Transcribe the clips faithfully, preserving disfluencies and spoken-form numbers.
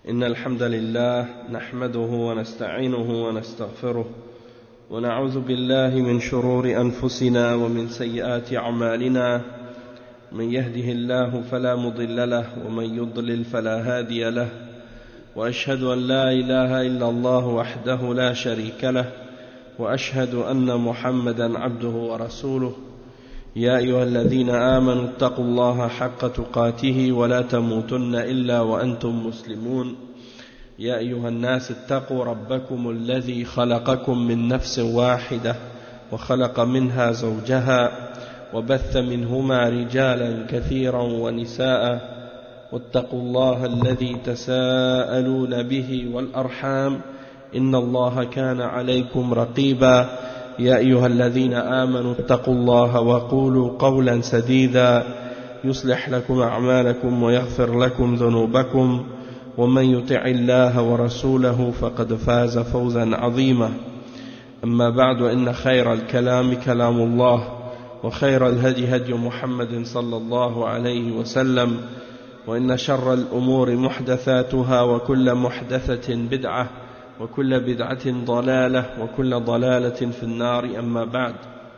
إن الحمد لله نحمده ونستعينه ونستغفره ونعوذ بالله من شرور أنفسنا ومن سيئات أعمالنا من يهده الله فلا مضل له ومن يضلل فلا هادي له وأشهد أن لا إله إلا الله وحده لا شريك له وأشهد أن محمدا عبده ورسوله يا أيها الذين آمنوا اتقوا الله حق تقاته ولا تموتن إلا وأنتم مسلمون يا أيها الناس اتقوا ربكم الذي خلقكم من نفس واحدة وخلق منها زوجها وبث منهما رجالا كثيرا ونساء واتقوا الله الذي تساءلون به والأرحام إن الله كان عليكم رقيبا يا أيها الذين آمنوا اتقوا الله وقولوا قولا سديدا يصلح لكم أعمالكم ويغفر لكم ذنوبكم ومن يطع الله ورسوله فقد فاز فوزا عظيما أما بعد إن خير الكلام كلام الله وخير الهدي هدي محمد صلى الله عليه وسلم وإن شر الأمور محدثاتها وكل محدثة بدعة وكل بدعة ضلالة وكل ضلالة في النار أما بعد.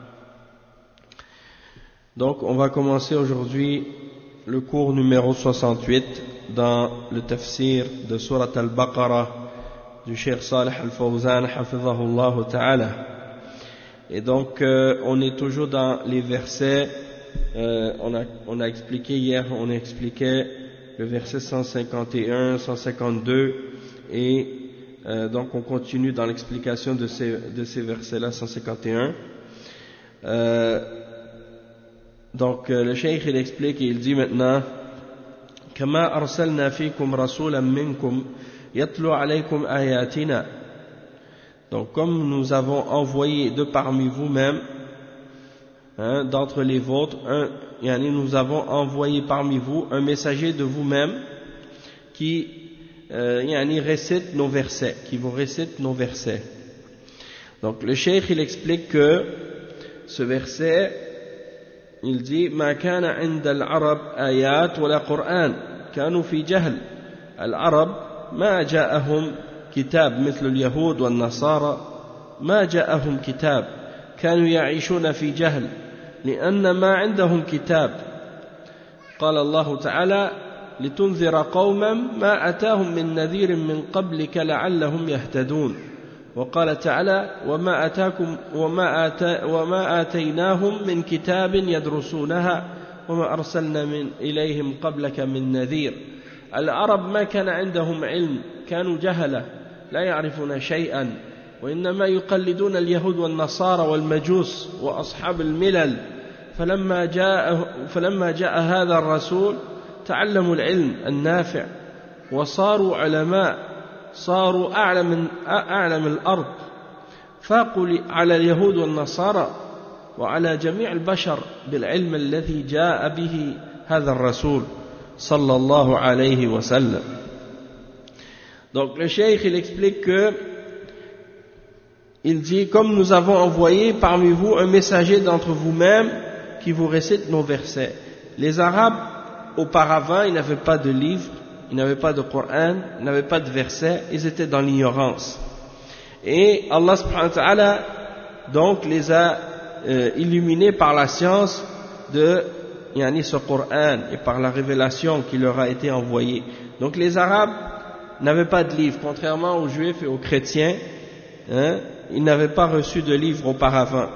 Donc on va commencer aujourd'hui le cours numéro soixante-huit dans le tafsir de Surat al-Baqarah du Cheikh Salih al-Fawzan hafizahullah ta'ala. Et donc euh, on est toujours dans les versets, euh, on, a, on a expliqué hier, on a expliqué le verset cent cinquante et un, cent cinquante-deux et Euh, donc on continue dans l'explication de ces, de ces versets-là, cent cinquante et un. Euh, donc euh, le cheikh il explique et il dit maintenant كما أرسلنا فيكم رسولا منكم يتلو عليكم آياتنا. Donc comme nous avons envoyé de parmi vous-même, hein, d'entre les vôtres, un, yani nous avons envoyé parmi vous un messager de vous-même qui Euh, yani récite nos versets, qui vous récite nos versets. Donc le cheikh il explique que ce verset, il dit ما كان عند العرب آيات ولا قرآن كانوا في جهل. العرب ما جاءهم كتاب مثل اليهود والنصارى، ما جاءهم كتاب، كانوا يعيشون في جهل لأن ما عندهم كتاب. قال الله تعالى لتنذر قوما ما أتاهم من نذير من قبلك لعلهم يهتدون. وقال تعالى وما أتاكم وما, آتا وما آتيناهم من كتاب يدرسونها وما أرسلنا من إليهم قبلك من نذير. العرب ما كان عندهم علم، كانوا جهلة لا يعرفون شيئا وإنما يقلدون اليهود والنصارى والمجوس وأصحاب الملل. فلما جاء, فلما جاء هذا الرسول تعلموا العلم النافع وصاروا علماء، صاروا أعلم, أعلم الأرض، فاقوا على اليهود والنصارى وعلى جميع البشر بالعلم الذي جاء به هذا الرسول صلى الله عليه وسلم. Donc le cheikh il explique que il dit comme nous avons envoyé parmi vous un messager d'entre vous-mêmes qui vous récite nos versets. Les Arabes auparavant, ils n'avaient pas de livre, ils n'avaient pas de Coran, ils n'avaient pas de versets, ils étaient dans l'ignorance. Et Allah subhanahu wa ta'ala donc les a euh, illuminés par la science de yani, ce Coran et par la révélation qui leur a été envoyée. Donc les Arabes n'avaient pas de livre, contrairement aux Juifs et aux chrétiens, hein, ils n'avaient pas reçu de livre auparavant.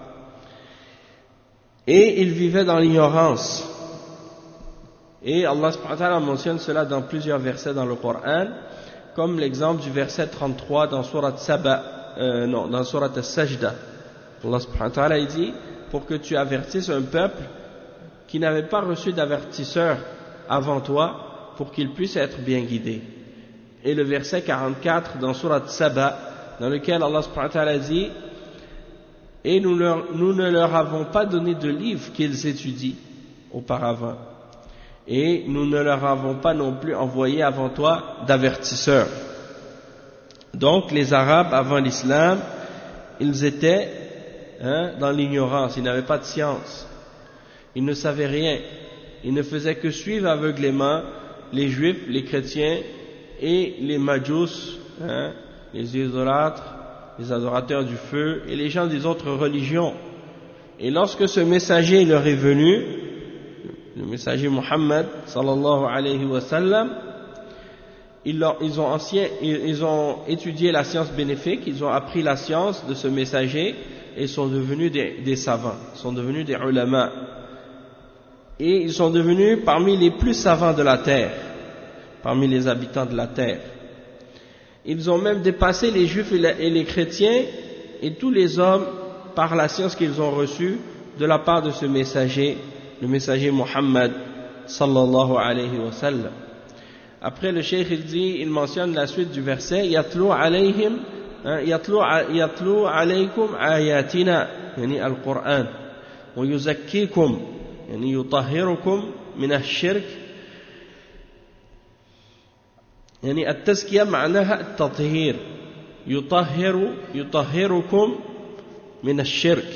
Et ils vivaient dans l'ignorance. Et Allah subhanahu wa ta'ala mentionne cela dans plusieurs versets dans le Coran, comme l'exemple du verset trente-trois dans Surat Saba, euh, non, dans Surat As-Sajda. Allah subhanahu wa ta'ala dit pour que tu avertisses un peuple qui n'avait pas reçu d'avertisseur avant toi pour qu'il puisse être bien guidé. Et le verset quarante-quatre dans Surat Saba, dans lequel Allah subhanahu wa ta'ala dit et nous, leur, nous ne leur avons pas donné de livre qu'ils étudient auparavant. Et nous ne leur avons pas non plus envoyé avant toi d'avertisseurs. Donc les Arabes avant l'islam, ils étaient hein, dans l'ignorance, ils n'avaient pas de science, ils ne savaient rien, ils ne faisaient que suivre aveuglément les Juifs, les chrétiens et les majus, hein, les idolâtres, les adorateurs du feu et les gens des autres religions. Et lorsque ce messager leur est venu, le messager Muhammad sallallahu alayhi wa sallam, ils, ils, ont ancien, ils, ils ont étudié la science bénéfique, ils ont appris la science de ce messager et sont devenus des, des savants, sont devenus des ulama. Et ils sont devenus parmi les plus savants de la terre, parmi les habitants de la terre. Ils ont même dépassé les juifs et, la, et les chrétiens et tous les hommes par la science qu'ils ont reçue de la part de ce messager, le messager Muhammad sallallahu alayhi wa sallam. Après le cheikh il dit, il mentionne la suite du verset, yatlu alayhim, yatlu yatlu alaykum ayatina, yani al-Qur'an, wa yuzakkikum, yani yutahhirukum min ash-shirk. يعني التزكية معناها التطهير يطهر يطهركم من الشرك.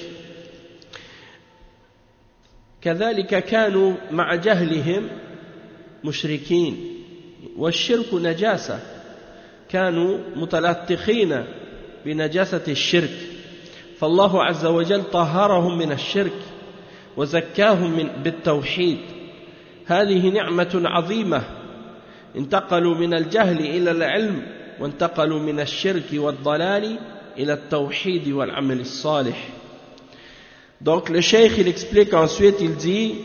كذلك كانوا مع جهلهم مشركين والشرك نجاسة، كانوا متلطخين بنجاسة الشرك، فالله عز وجل طهرهم من الشرك وزكاهم من بالتوحيد. هذه نعمة عظيمة، انتقلوا من الجهل إلى العلم وانتقلوا من الشرك والضلال إلى التوحيد والعمل الصالح. Donc le cheikh il explique ensuite, il dit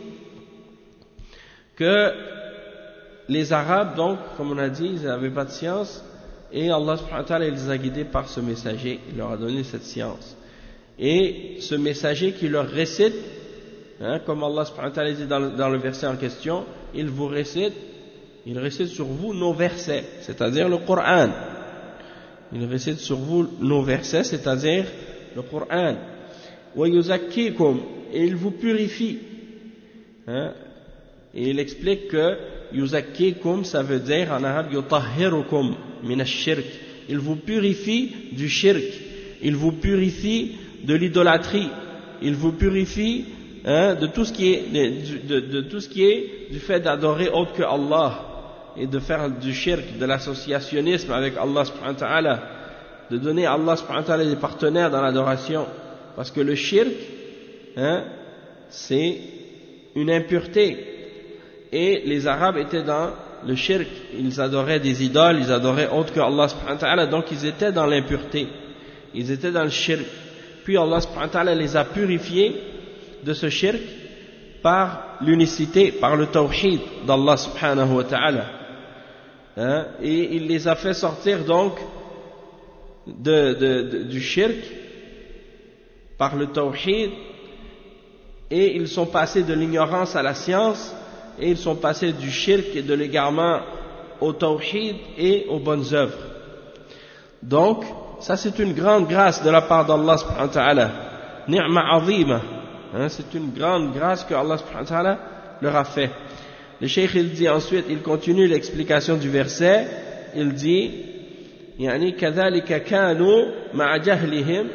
que les Arabes, donc comme on a dit, ils n'avaient pas de science et Allah subhanahu wa ta'ala les a guidés par ce messager, il leur a donné cette science. Et ce messager qui leur récite, hein, comme Allah subhanahu wa ta'ala dit dans le, dans le verset en question, il vous récite, il récite sur vous nos versets, c'est-à-dire le Coran. Il récite sur vous nos versets, c'est-à-dire le Coran. Wa yuzakkikum, et il vous purifie. Hein? Et il explique que yuzakkikum, ça veut dire en arabe yutahhirukum min ash-shirk. Il vous purifie du shirk. Il vous purifie de l'idolâtrie. Il vous purifie, hein, de tout ce qui est de, de, de tout ce qui est du fait d'adorer autre que Allah et de faire du shirk, de l'associationnisme avec Allah subhanahu wa ta'ala, de donner à Allah subhanahu wa ta'ala des partenaires dans l'adoration, parce que le shirk, hein, c'est une impureté, et les Arabes étaient dans le shirk, ils adoraient des idoles, ils adoraient autre que Allah subhanahu wa ta'ala, donc ils étaient dans l'impureté, ils étaient dans le shirk, puis Allah subhanahu wa ta'ala les a purifiés de ce shirk par l'unicité, par le tawhid d'Allah subhanahu wa ta'ala. Hein, et il les a fait sortir donc de, de, de, du shirk par le tawhid, et ils sont passés de l'ignorance à la science, et ils sont passés du shirk et de l'égarement au tawhid et aux bonnes œuvres. Donc ça c'est une grande grâce de la part d'Allah subhanahu wa ta'ala, ni'ma azima, hein, c'est une grande grâce que Allah subhanahu wa ta'ala leur a fait. Le cheikh il dit ensuite, il continue l'explication du verset, il dit يعني كذلك كانوا مع جهلهم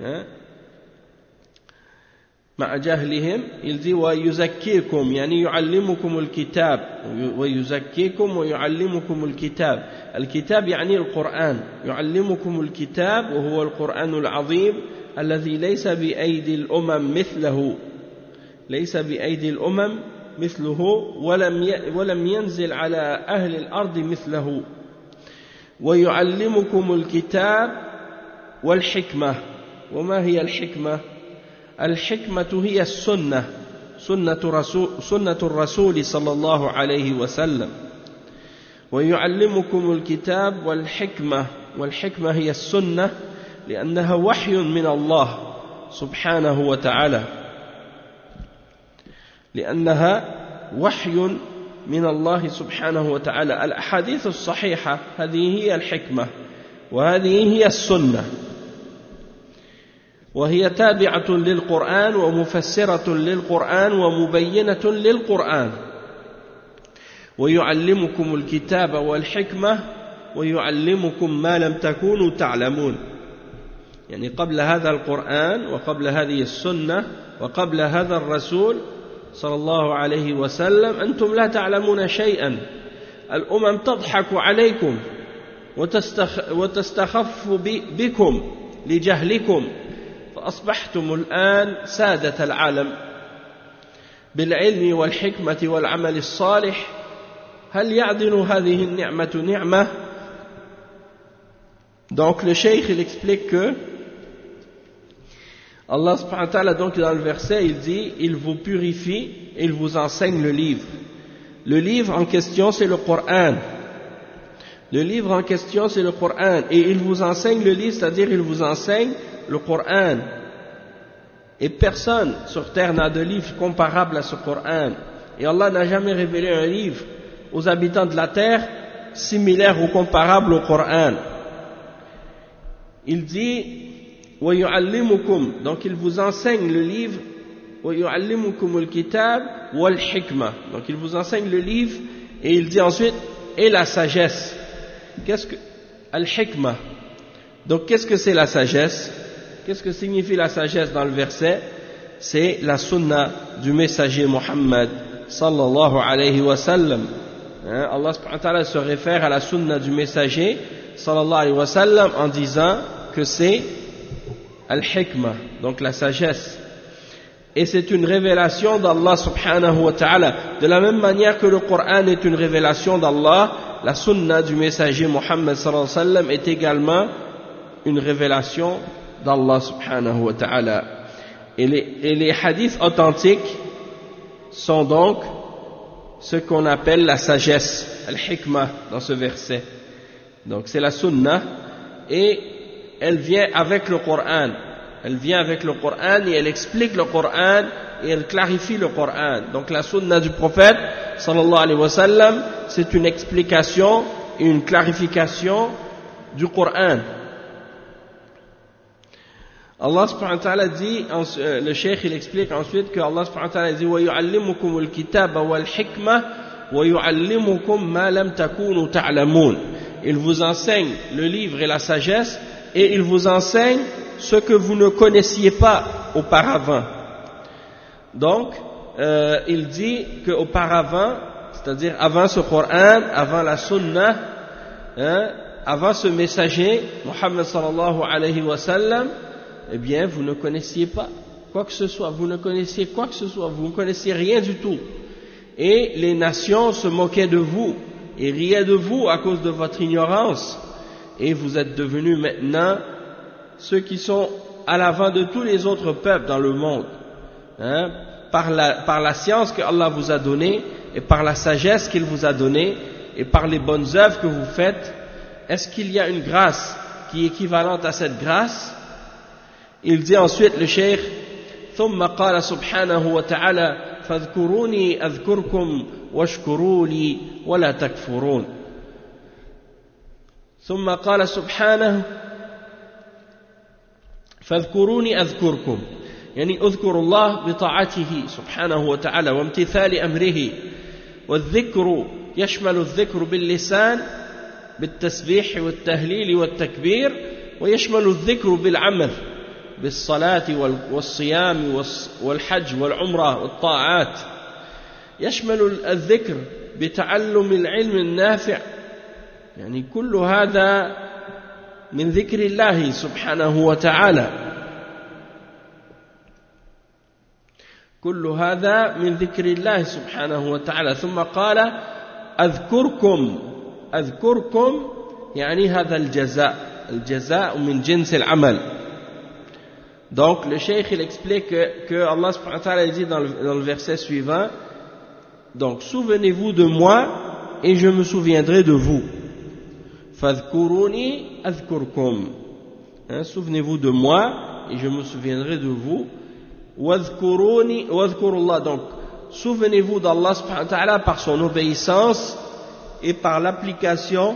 مع جهلهم il dit ويزكيكم يعني يعلمكم الكتاب ويزكيكم ويعلمكم الكتاب. الكتاب يعني القرآن، يعلمكم الكتاب وهو القرآن العظيم الذي ليس بأيدي الأمم مثله، ليس بأيدي الأمم مثله ولم ولم ينزل على أهل الأرض مثله. ويعلمكم الكتاب والحكمة. وما هي الحكمة؟ الحكمة هي السنة، سنة رسول سنة الرسول صلى الله عليه وسلم. ويعلمكم الكتاب والحكمة، والحكمة هي السنة لأنها وحي من الله سبحانه وتعالى، لأنها وحي من الله سبحانه وتعالى. الأحاديث الصحيحة هذه هي الحكمة، وهذه هي السنة، وهي تابعة للقرآن ومفسرة للقرآن ومبينة للقرآن. ويعلمكم الكتاب والحكمة ويعلمكم ما لم تكونوا تعلمون. يعني قبل هذا القرآن وقبل هذه السنة وقبل هذا الرسول صلى الله عليه وسلم أنتم لا تعلمون شيئا، الأمم تضحك عليكم وتستخف بكم لجهلكم فأصبحتم الآن سادة العالم بالعلم والحكمة والعمل الصالح هل يعدل هذه النعمة نعمة. Donc le cheikh il explique que Allah subhanahu wa ta'ala, donc dans le verset il dit il vous purifie et il vous enseigne le livre. Le livre en question c'est le Coran. Le livre en question c'est le Coran et il vous enseigne le livre, c'est-à-dire il vous enseigne le Coran. Et personne sur terre n'a de livre comparable à ce Coran. Et Allah n'a jamais révélé un livre aux habitants de la terre similaire ou comparable au Coran. Il dit وَيُعَلِّمُكُمْ, donc il vous enseigne le livre وَيُعَلِّمُكُمُ الْكِتَابِ وَالْحِكْمَةِ, donc il vous enseigne le livre et il dit ensuite et la sagesse. Qu'est-ce que al-hikmah? Donc qu'est-ce que c'est la sagesse? Qu'est-ce que signifie la sagesse dans le verset? C'est la sunna du messager Muhammad sallallahu alayhi wa sallam. Hein? Allah subhanahu wa ta'ala se réfère à la sunna du messager sallallahu alayhi wa sallam en disant que c'est al-hikmah, donc la sagesse. Et c'est une révélation d'Allah subhanahu wa ta'ala. De la même manière que le Coran est une révélation d'Allah, la sunna du messager Muhammad sallallahu alayhi wa sallam est également une révélation d'Allah subhanahu wa ta'ala. Et les, et les hadiths authentiques sont donc ce qu'on appelle la sagesse, al-hikmah, dans ce verset. Donc c'est la sunna et elle vient avec le Coran. Elle vient avec le Coran et elle explique le Coran et elle clarifie le Coran. Donc la sunna du prophète sallallahu alayhi wa sallam, c'est une explication et une clarification du Coran. Allah subhanahu wa ta'ala dit, le cheikh il explique ensuite que Allah subhanahu wa ta'ala dit وَيُعَلِّمُكُمُ الْكِتَابَ وَالْحِكْمَةَ وَيُعَلِّمُكُمْ مَا لَمْ تَكُونُوا تَعْلَمُونَ. Il vous enseigne le livre et la sagesse et il vous enseigne ce que vous ne connaissiez pas auparavant. Donc, euh, il dit qu'auparavant, c'est-à-dire avant ce Coran, avant la Sunna, hein, avant ce messager, Muhammad sallallahu alayhi wa sallam, eh bien, vous ne connaissiez pas quoi que ce soit, vous ne connaissiez quoi que ce soit, vous ne connaissiez rien du tout. Et les nations se moquaient de vous et riaient de vous à cause de votre ignorance. Et vous êtes devenus maintenant ceux qui sont à l'avant de tous les autres peuples dans le monde, hein, par la, par la science que Allah vous a donnée et par la sagesse qu'il vous a donnée et par les bonnes œuvres que vous faites. Est-ce qu'il y a une grâce qui est équivalente à cette grâce? Il dit ensuite le cheikh ثم قال سبحانه وتعالى فاذكروني أذكركم واشكروا لي ولا تكفرون. ثم قال سبحانه فاذكروني أذكركم، يعني اذكروا الله بطاعته سبحانه وتعالى وامتثال أمره. والذكر يشمل الذكر باللسان بالتسبيح والتهليل والتكبير، ويشمل الذكر بالعمل بالصلاة والصيام والحج والعمرة والطاعات. يشمل الذكر بتعلم العلم النافع، يعني كل هذا من ذكر الله سبحانه وتعالى، كل هذا من ذكر الله سبحانه وتعالى. ثم قال أذكركم، أذكركم يعني هذا الجزاء، الجزاء من جنس العمل. Donc le cheikh il explique que, que Allah subhanahu wa ta'ala dit dans le, dans le verset suivant, donc souvenez-vous de moi et je me souviendrai de vous. Fadhkuruni adhkurkum, hein, souvenez-vous de moi et je me souviendrai de vous. Wadhkuruni wadhkurullah, donc souvenez-vous d'Allah subhanahu wa ta'ala par son obéissance et par l'application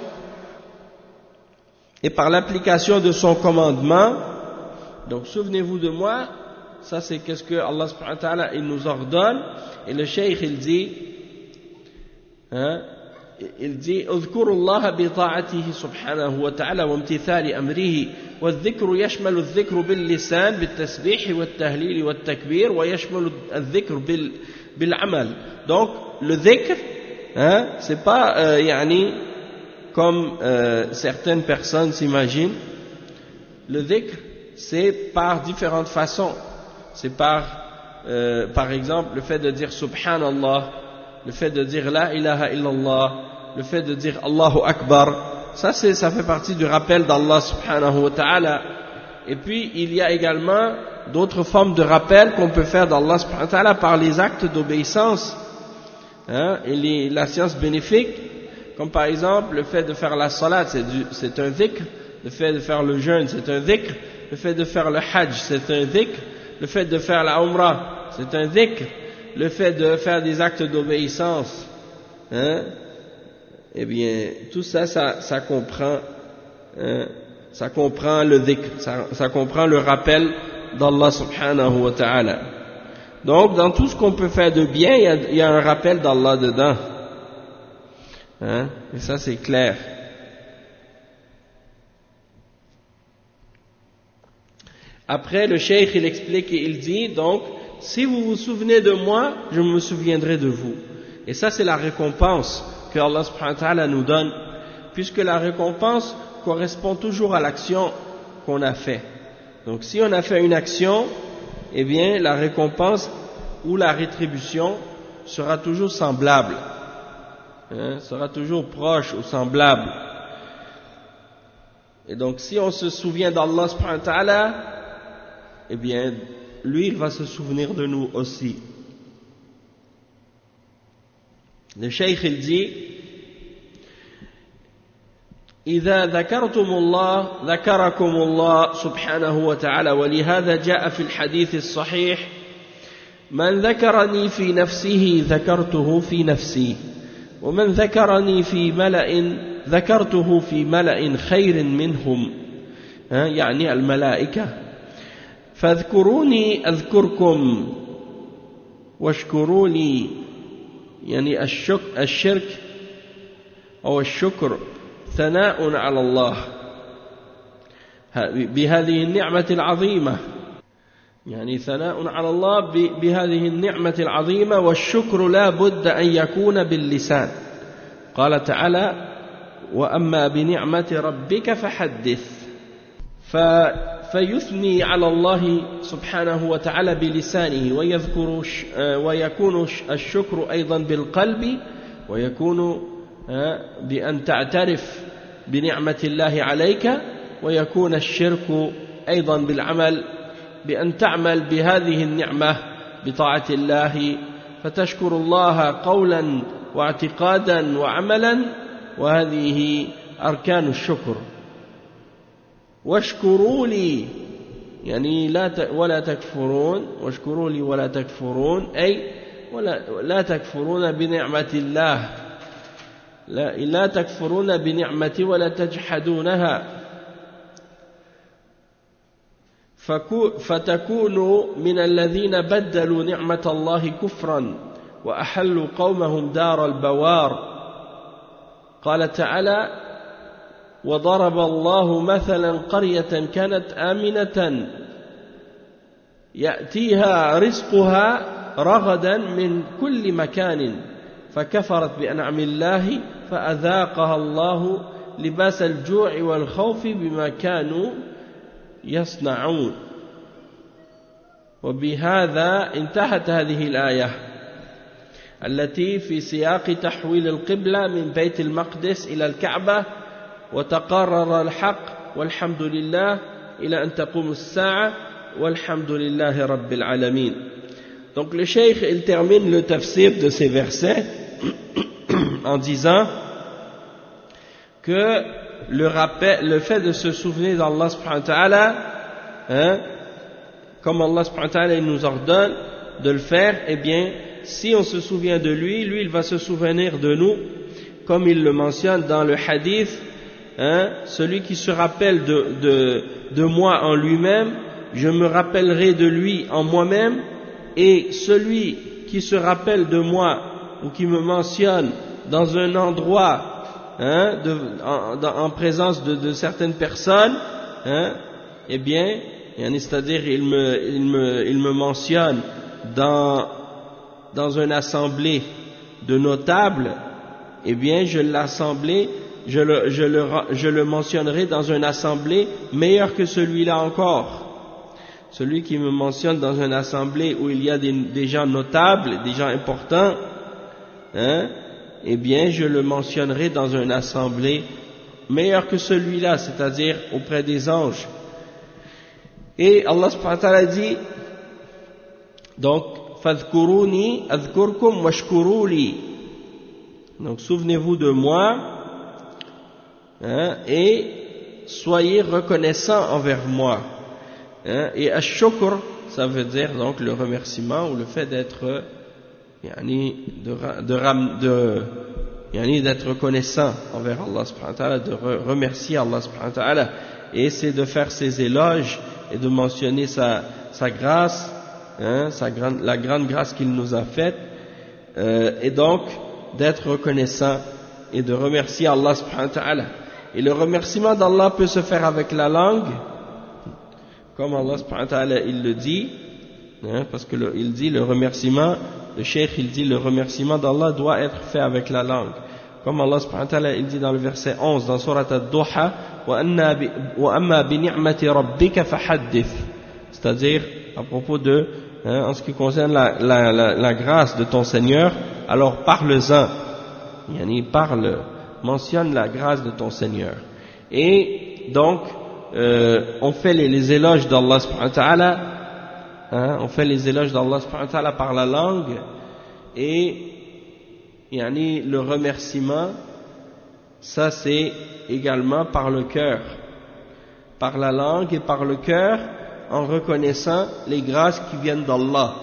et par l'application de son commandement. Donc souvenez-vous de moi, ça c'est qu'est-ce que Allah subhanahu wa ta'ala il nous ordonne. Et le cheikh il dit, hein, il dit اذكروا الله بطاعته سبحانه وتعالى وامتثال أمره والذكر يشمل الذكر باللسان بالتسبيح والتهليل والتكبير ويشمل الذكر بالعمل. Donc le dhikr hein, c'est pas euh, yani, comme euh, certaines personnes s'imaginent. Le dhikr, c'est par différentes façons. C'est par, euh, par exemple, le fait de dire Subhanallah, le fait de dire La ilaha illallah, le fait de dire Allahu Akbar. Ça, c'est, ça fait partie du rappel d'Allah subhanahu wa ta'ala. Et puis, il y a également d'autres formes de rappel qu'on peut faire d'Allah subhanahu wa ta'ala par les actes d'obéissance, hein, et les, la science bénéfique, comme par exemple le fait de faire la salat, c'est, du, c'est un dhikr, le fait de faire le jeûne, c'est un dhikr, le fait de faire le hajj, c'est un dhikr, le fait de faire la umrah, c'est un dhikr, le fait de faire des actes d'obéissance, hein, eh bien, tout ça, ça, ça comprend, hein, ça comprend le dhikr, ça, ça comprend le rappel d'Allah subhanahu wa ta'ala. Donc, dans tout ce qu'on peut faire de bien, il y a, il y a un rappel d'Allah dedans. Hein? Et ça, c'est clair. Après, le cheikh, il explique et il dit, donc, si vous vous souvenez de moi, je me souviendrai de vous. Et ça, c'est la récompense que Allah subhanahu wa ta'ala nous donne, puisque la récompense correspond toujours à l'action qu'on a fait. Donc, si on a fait une action, eh bien, la récompense ou la rétribution sera toujours semblable, hein, sera toujours proche ou semblable. Et donc, si on se souvient d'Allah subhanahu wa ta'ala, eh bien, lui, il va se souvenir de nous aussi. Le cheikh, il dit, إذا ذكرتم الله ذكركم الله سبحانه وتعالى ولهذا جاء في الحديث الصحيح من ذكرني في نفسه ذكرته في نفسي ومن ذكرني في ملأ ذكرته في ملأ خير منهم يعني الملائكة فاذكروني أذكركم واشكروا لي يعني الشرك أو الشكر ثناء على الله بهذه النعمة العظيمة يعني ثناء على الله بهذه النعمة العظيمة والشكر لا بد أن يكون باللسان قال تعالى وأما بنعمة ربك فحدث فيثني على الله سبحانه وتعالى بلسانه ويذكر ويكون الشكر أيضا بالقلب ويكون بأن تعترف بنعمة الله عليك ويكون الشرك أيضا بالعمل بأن تعمل بهذه النعمة بطاعة الله فتشكر الله قولا واعتقادا وعملا وهذه أركان الشكر واشكروا لي يعني لا ولا تكفرون واشكروا لي ولا تكفرون أي ولا لا تكفرون بنعمة الله لا, لا تكفرون بنعمتي ولا تجحدونها فتكونوا من الذين بدلوا نعمة الله كفرا وأحلوا قومهم دار البوار قال تعالى وضرب الله مثلا قرية كانت آمنة يأتيها رزقها رغدا من كل مكان فكفرت بأنعم الله فأذاقها الله لباس الجوع والخوف بما كانوا يصنعون وبهذا انتهت هذه الآية التي في سياق تحويل القبلة من بيت المقدس إلى الكعبة وتقرر الحق والحمد لله إلى أن تقوم الساعة والحمد لله رب العالمين. Donc le cheikh il termine le tafsir de ces versets en disant que le, rappel, le fait de se souvenir d'Allah subhanahu wa ta'ala, hein, comme Allah subhanahu wa ta'ala nous ordonne de le faire, eh bien, si on se souvient de lui, lui il va se souvenir de nous, comme il le mentionne dans le hadith, hein, celui qui se rappelle de, de, de moi en lui-même, je me rappellerai de lui en moi-même, et celui qui se rappelle de moi ou qui me mentionne dans un endroit, hein, de, en, en présence de, de certaines personnes, hein, eh bien, c'est-à-dire il me, il me, il me mentionne dans, dans une assemblée de notables, eh bien je l'assemblerai, je le, je, le, je le mentionnerai dans une assemblée meilleure que celui-là encore. Celui qui me mentionne dans une assemblée où il y a des, des gens notables, des gens importants, hein, eh bien je le mentionnerai dans une assemblée meilleure que celui-là, c'est-à-dire auprès des anges. Et Allah subhanahu wa ta'ala dit, donc, fadhkuruni adhkurkum washkuruli. Donc, souvenez-vous de moi, hein, et soyez reconnaissants envers moi. Hein, et ash-shukr, ça veut dire donc le remerciement ou le fait d'être, yani, de, de, de, yani, d'être reconnaissant envers Allah subhanahu wa ta'ala, de re, remercier Allah subhanahu wa ta'ala. Et c'est de faire ses éloges et de mentionner sa, sa grâce, hein, sa grande, la grande grâce qu'il nous a faite, euh, et donc d'être reconnaissant et de remercier Allah subhanahu wa ta'ala. Et le remerciement d'Allah peut se faire avec la langue, comme Allah subhanahu wa ta'ala il le dit, hein, parce que le, il dit le remerciement, le cheikh il dit le remerciement d'Allah doit être fait avec la langue. Comme Allah subhanahu wa ta'ala il dit dans le verset onze dans Surat Ad-Duha, wa amma bi ni'mati rabbika fahaddith, c'est-à-dire à propos de, hein, en ce qui concerne la, la, la, la grâce de ton Seigneur, alors parle-en, yani parle, mentionne la grâce de ton Seigneur. Et donc euh, on fait les, les éloges d'Allah subhanahu wa ta'ala, hein, on fait les éloges d'Allah subhanahu wa ta'ala par la langue, et yani le remerciement, ça c'est également par le cœur, par la langue et par le cœur, en reconnaissant les grâces qui viennent d'Allah.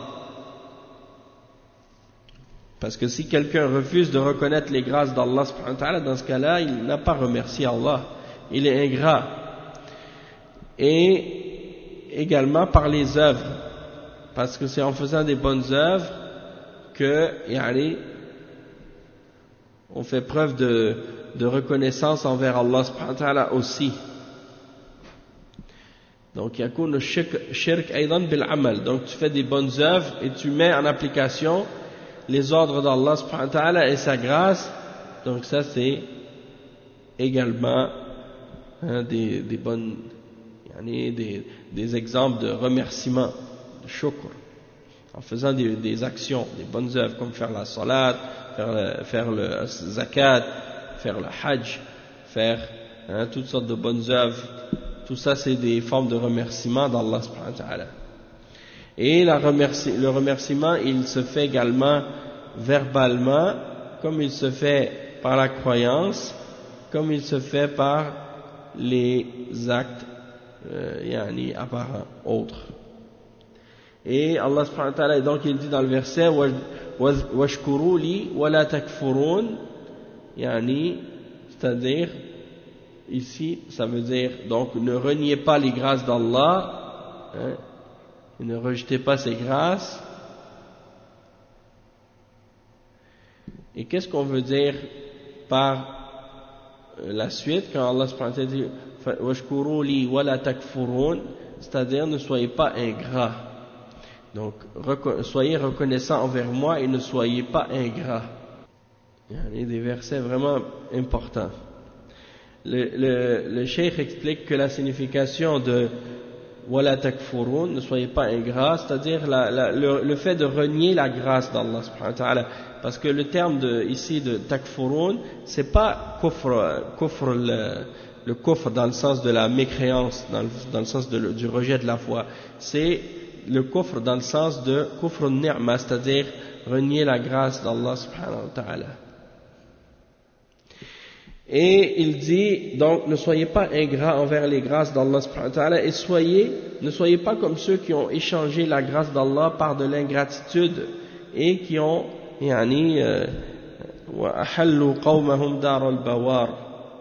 Parce que si quelqu'un refuse de reconnaître les grâces d'Allah subhanahu wa ta'ala, dans ce cas-là, il n'a pas remercié Allah, il est ingrat. Et également par les œuvres, parce que c'est en faisant des bonnes œuvres que, yani, on fait preuve de, de reconnaissance envers Allah subhanahu wa ta'ala aussi. Donc, yakun le shirk aydan bil amal. Donc, tu fais des bonnes œuvres et tu mets en application les ordres d'Allah subhanahu wa ta'ala et sa grâce. Donc, ça c'est également, hein, des, des bonnes, yani, des, des exemples de remerciement, de shukr, en faisant des, des actions, des bonnes œuvres comme faire la salat, faire le, faire le zakat, faire le hajj, faire, hein, toutes sortes de bonnes œuvres. Tout ça c'est des formes de remerciement d'Allah subhanahu wa ta'ala. Et la remercie, le remerciement il se fait également verbalement, comme il se fait par la croyance, comme il se fait par les actes euh, yani apparents autres. Et Allah subhanahu wa ta'ala, donc il dit dans le verset washkuru li wa la takfurun, yani, c'est-à-dire ici ça veut dire donc ne reniez pas les grâces d'Allah, hein, et ne rejetez pas ses grâces. Et qu'est-ce qu'on veut dire par la suite quand Allah subhanahu wa ta'ala dit washkuru li wa la takfurun, c'est-à-dire ne soyez pas ingrats. Donc soyez reconnaissants envers moi et ne soyez pas ingrats. Il y a des versets vraiment importants. Le, le, le cheikh explique que la signification de wala takfurun, ne soyez pas ingrats, c'est-à-dire la, la, le, le fait de renier la grâce d'Allah subhanahu wa ta'ala, parce que le terme de, ici de takfurun, c'est pas kufr, kufr le, le kufr dans le sens de la mécréance, dans le, dans le sens de, du rejet de la foi, c'est le kufr dans le sens de kufr ni'ma, c'est-à-dire renier la grâce d'Allah subhanahu wa ta'ala. Et il dit, donc, ne soyez pas ingrats envers les grâces d'Allah subhanahu wa ta'ala, et soyez, ne soyez pas comme ceux qui ont échangé la grâce d'Allah par de l'ingratitude, et qui ont, yani, wa ahallu qawmahum dar al-bawar.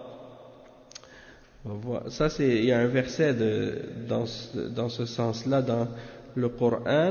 Ça c'est, il y a un verset de, dans, dans ce sens-là dans le Coran.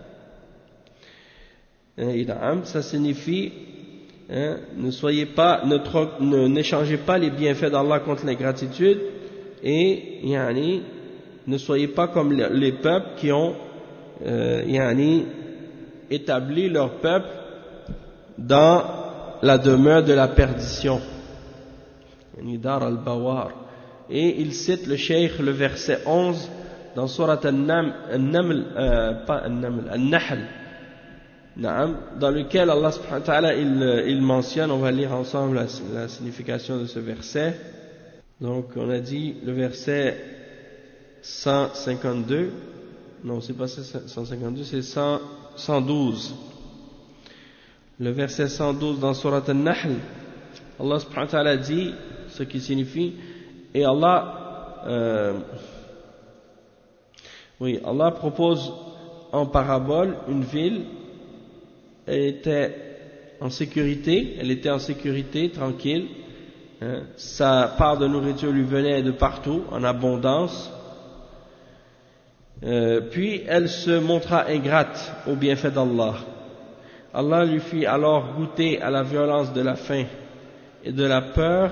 Ça signifie, hein, ne soyez pas, ne, ne, n'échangez pas les bienfaits d'Allah contre l'ingratitude, et yani, ne soyez pas comme les, les peuples qui ont euh, yani, établi leur peuple dans la demeure de la perdition. Dar al-Bawar. Et il cite le cheikh le verset onze dans Surat An-Naml, euh, pas An-Naml, An-Nahl, dans lequel Allah subhanahu wa ta'ala il, il mentionne, on va lire ensemble la, la signification de ce verset. Donc on a dit le verset cent cinquante-deux, non c'est pas cent cinquante-deux, c'est cent douze. Le verset cent douze dans Surat An-Nahl, Allah subhanahu wa ta'ala dit ce qui signifie, et Allah euh, oui, Allah propose en parabole une ville. Elle était en sécurité, elle était en sécurité, tranquille, hein. Sa part de nourriture lui venait de partout, en abondance, euh, puis elle se montra ingrate au bienfait d'Allah. Allah lui fit alors goûter à la violence de la faim et de la peur,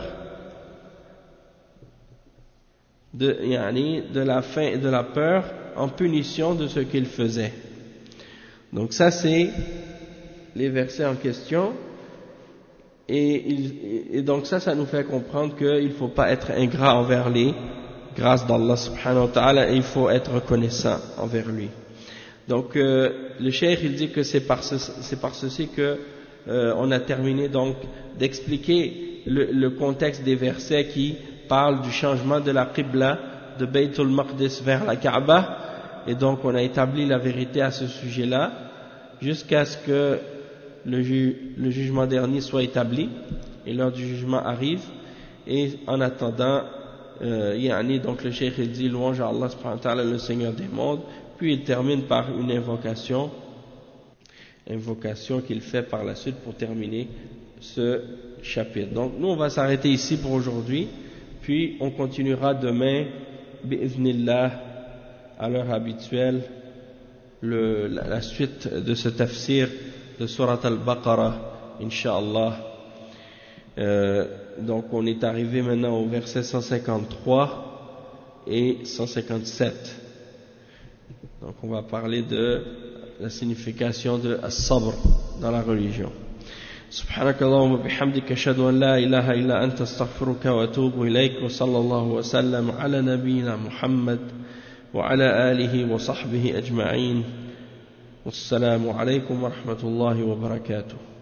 de, yani, de la faim et de la peur en punition de ce qu'il faisait. Donc ça c'est les versets en question, et, il, et donc ça, ça nous fait comprendre qu'il ne faut pas être ingrat envers les grâces d'Allah subhanahu wa ta'ala, et il faut être reconnaissant envers lui. Donc euh, le cheikh il dit que c'est par, ce, c'est par ceci que euh, on a terminé donc d'expliquer le, le contexte des versets qui parlent du changement de la qibla de Baytul Maqdis vers la Kaaba, et donc on a établi la vérité à ce sujet-là jusqu'à ce que le, ju le jugement dernier soit établi et l'heure du jugement arrive. Et en attendant, euh, yani, donc le cheikh il dit louange à Allah subhanahu wa ta'ala, le Seigneur des mondes, puis il termine par une invocation invocation qu'il fait par la suite pour terminer ce chapitre. Donc nous on va s'arrêter ici pour aujourd'hui, puis on continuera demain bi'idhnillah à l'heure habituelle le, la, la suite de ce tafsir de Surat al-Baqarah, Inch'Allah. Euh, donc on est arrivé maintenant au verset cent cinquante-trois et cent cinquante-sept. Donc on va parler de la signification de as-sabr dans la religion. سبحانك اللهم وبحمدك أشهد أن لا إله إلا أنت أستغفرك وأتوب إليك وصلى الله وسلم على نبينا محمد وعلى آله وصحبه أجمعين والسلام عليكم ورحمة الله وبركاته.